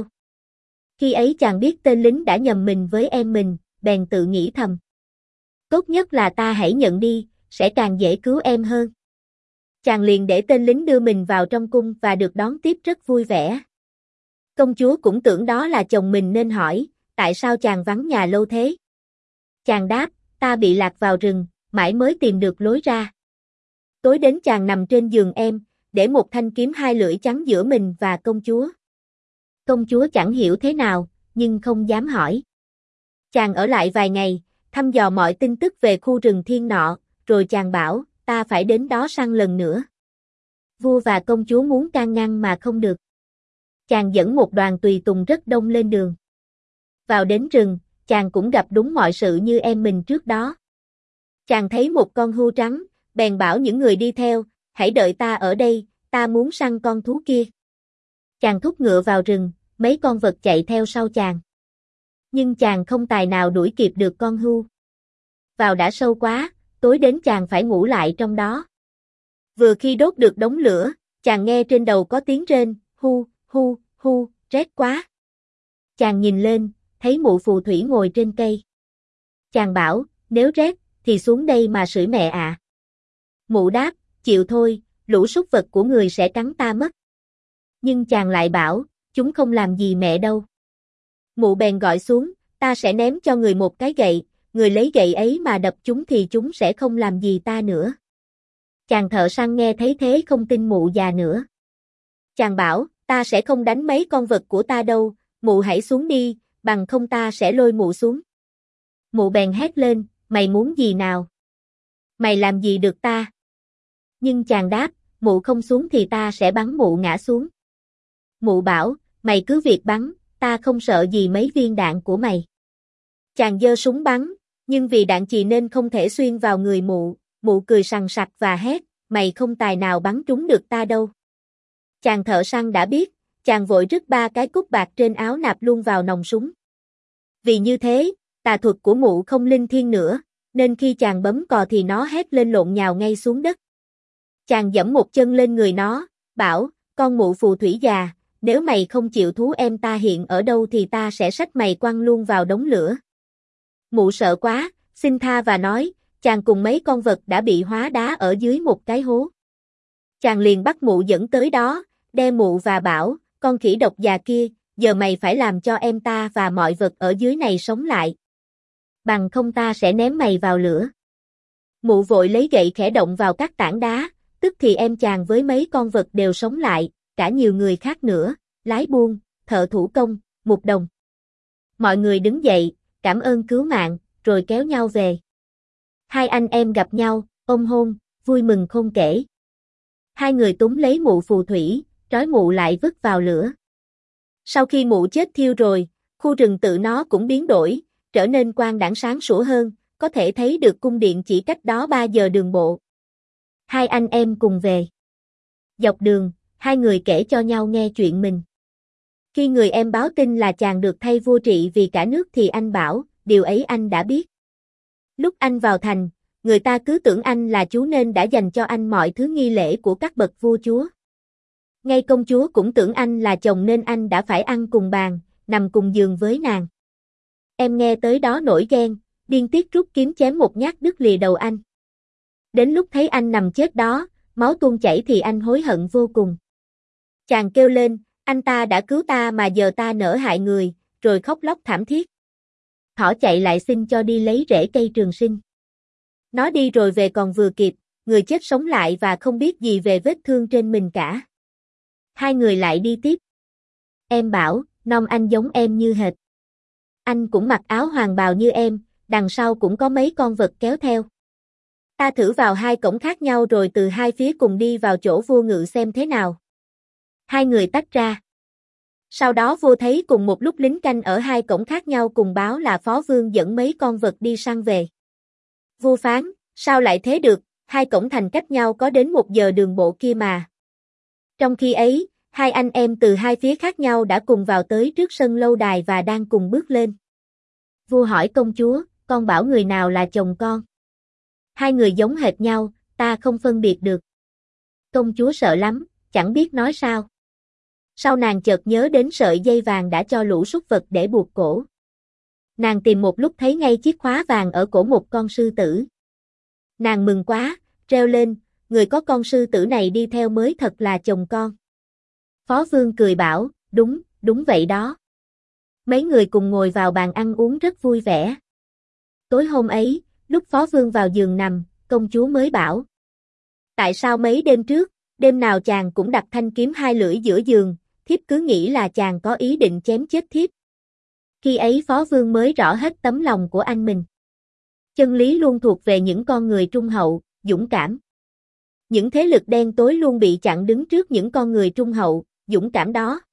Khi ấy chàng biết tên lính đã nhầm mình với em mình, bèn tự nghĩ thầm. Tốt nhất là ta hãy nhận đi, sẽ càng dễ cứu em hơn. Chàng liền để tên lính đưa mình vào trong cung và được đón tiếp rất vui vẻ. Công chúa cũng tưởng đó là chồng mình nên hỏi, tại sao chàng vắng nhà lâu thế? Chàng đáp, ta bị lạc vào rừng, mãi mới tìm được lối ra. Tối đến chàng nằm trên giường em, để một thanh kiếm hai lưỡi trắng giữa mình và công chúa. Công chúa chẳng hiểu thế nào, nhưng không dám hỏi. Chàng ở lại vài ngày, thăm dò mọi tin tức về khu rừng thiên nọ, rồi chàng bảo, ta phải đến đó săn lần nữa. Vua và công chúa muốn can ngăn mà không được. Chàng dẫn một đoàn tùy tùng rất đông lên đường. Vào đến rừng, chàng cũng gặp đúng mọi sự như em mình trước đó. Chàng thấy một con hươu trắng, bèn bảo những người đi theo, hãy đợi ta ở đây, ta muốn săn con thú kia. Chàng thúc ngựa vào rừng, mấy con vật chạy theo sau chàng. Nhưng chàng không tài nào đuổi kịp được con hươu. Vào đã sâu quá, tối đến chàng phải ngủ lại trong đó. Vừa khi đốt được đống lửa, chàng nghe trên đầu có tiếng rên, hu, hu, hu, rét quá. Chàng nhìn lên, thấy mụ phù thủy ngồi trên cây. Chàng bảo, nếu rét, thì xuống đây mà sưởi mẹ ạ. Mụ đáp, chịu thôi, lũ súc vật của người sẽ cắn ta mất. Nhưng chàng lại bảo, chúng không làm gì mẹ đâu. Mụ bèn gọi xuống, ta sẽ ném cho người một cái gậy, người lấy gậy ấy mà đập chúng thì chúng sẽ không làm gì ta nữa. Chàng thợ săn nghe thấy thế không tin mụ già nữa. Chàng bảo, ta sẽ không đánh mấy con vật của ta đâu, mụ hãy xuống đi, bằng không ta sẽ lôi mụ xuống. Mụ bèn hét lên, mày muốn gì nào? Mày làm gì được ta? Nhưng chàng đáp, mụ không xuống thì ta sẽ bắn mụ ngã xuống. Mụ bảo, mày cứ việc bắn, ta không sợ gì mấy viên đạn của mày. Chàng giơ súng bắn, nhưng vì đạn chì nên không thể xuyên vào người mụ, mụ cười sằng sặc và hét, mày không tài nào bắn trúng được ta đâu. Chàng thợ săn đã biết, chàng vội rứt 3 cái cúc bạc trên áo nạp luôn vào nòng súng. Vì như thế, tà thuật của mụ không linh thiêng nữa, nên khi chàng bấm cò thì nó hét lên lộn nhào ngay xuống đất. Chàng giẫm một chân lên người nó, bảo, con mụ phù thủy già, nếu mày không chịu thú em ta hiện ở đâu thì ta sẽ xách mày quăng luôn vào đống lửa. Mụ sợ quá, xin tha và nói, chàng cùng mấy con vật đã bị hóa đá ở dưới một cái hố. Chàng liền bắt mụ dẫn tới đó, đe mụ và bảo, con khỉ độc già kia, giờ mày phải làm cho em ta và mọi vật ở dưới này sống lại. Bằng không ta sẽ ném mày vào lửa. Mụ vội lấy gậy khẽ động vào các tảng đá, tức thì em chàng với mấy con vật đều sống lại, cả nhiều người khác nữa, lái buôn, thợ thủ công, mục đồng. Mọi người đứng dậy, cảm ơn cứu mạng, rồi kéo nhau về. Hai anh em gặp nhau, ôm hôn, vui mừng khôn kể. Hai người túm lấy mụ phù thủy, trói mụ lại vứt vào lửa. Sau khi mụ chết thiêu rồi, khu rừng tự nó cũng biến đổi, trở nên quang đãng sáng sủa hơn, có thể thấy được cung điện chỉ cách đó 3 giờ đường bộ. Hai anh em cùng về. Dọc đường, hai người kể cho nhau nghe chuyện mình. Khi người em báo tin là chàng được thay vua trị vì cả nước thì anh bảo, điều ấy anh đã biết. Lúc anh vào thành, người ta cứ tưởng anh là chú nên đã dành cho anh mọi thứ nghi lễ của các bậc vua chúa. Ngay công chúa cũng tưởng anh là chồng nên anh đã phải ăn cùng bàn, nằm cùng giường với nàng. Em nghe tới đó nổi ghen, điên tiết rút kiếm chém một nhát đứt lìa đầu anh. Đến lúc thấy anh nằm chết đó, máu tuôn chảy thì anh hối hận vô cùng. Chàng kêu lên, anh ta đã cứu ta mà giờ ta nỡ hại người, rồi khóc lóc thảm thiết. Thỏ chạy lại xin cho đi lấy rễ cây trường sinh. Nó đi rồi về còn vừa kịp, người chết sống lại và không biết gì về vết thương trên mình cả. Hai người lại đi tiếp. Em bảo, Nom anh giống em như hệt. anh cũng mặc áo hoàng bào như em, đằng sau cũng có mấy con vật kéo theo. Ta thử vào hai cổng khác nhau rồi từ hai phía cùng đi vào chỗ vua ngự xem thế nào. Hai người tách ra. Sau đó vua thấy cùng một lúc lính canh ở hai cổng khác nhau cùng báo là phó vương dẫn mấy con vật đi săn về. Vua phán, sao lại thế được, hai cổng thành cách nhau có đến 1 giờ đường bộ kia mà. Trong khi ấy, hai anh em từ hai phía khác nhau đã cùng vào tới trước sân lâu đài và đang cùng bước lên. Vua hỏi công chúa, con bảo người nào là chồng con? Hai người giống hệt nhau, ta không phân biệt được. Công chúa sợ lắm, chẳng biết nói sao. Sau nàng chợt nhớ đến sợi dây vàng đã cho lũ súc vật để buộc cổ. Nàng tìm một lúc thấy ngay chiếc khóa vàng ở cổ một con sư tử. Nàng mừng quá, reo lên, người có con sư tử này đi theo mới thật là chồng con. Phó vương cười bảo, đúng, đúng vậy đó. Mấy người cùng ngồi vào bàn ăn uống rất vui vẻ. Tối hôm ấy, lúc phó vương vào giường nằm, công chúa mới bảo. Tại sao mấy đêm trước, đêm nào chàng cũng đặt thanh kiếm hai lưỡi giữa giường, thiếp cứ nghĩ là chàng có ý định chém chết thiếp. Khi ấy phó vương mới rõ hết tấm lòng của anh mình. Chân lý luôn thuộc về những con người trung hậu, dũng cảm. Những thế lực đen tối luôn bị chặn đứng trước những con người trung hậu, dũng cảm đó.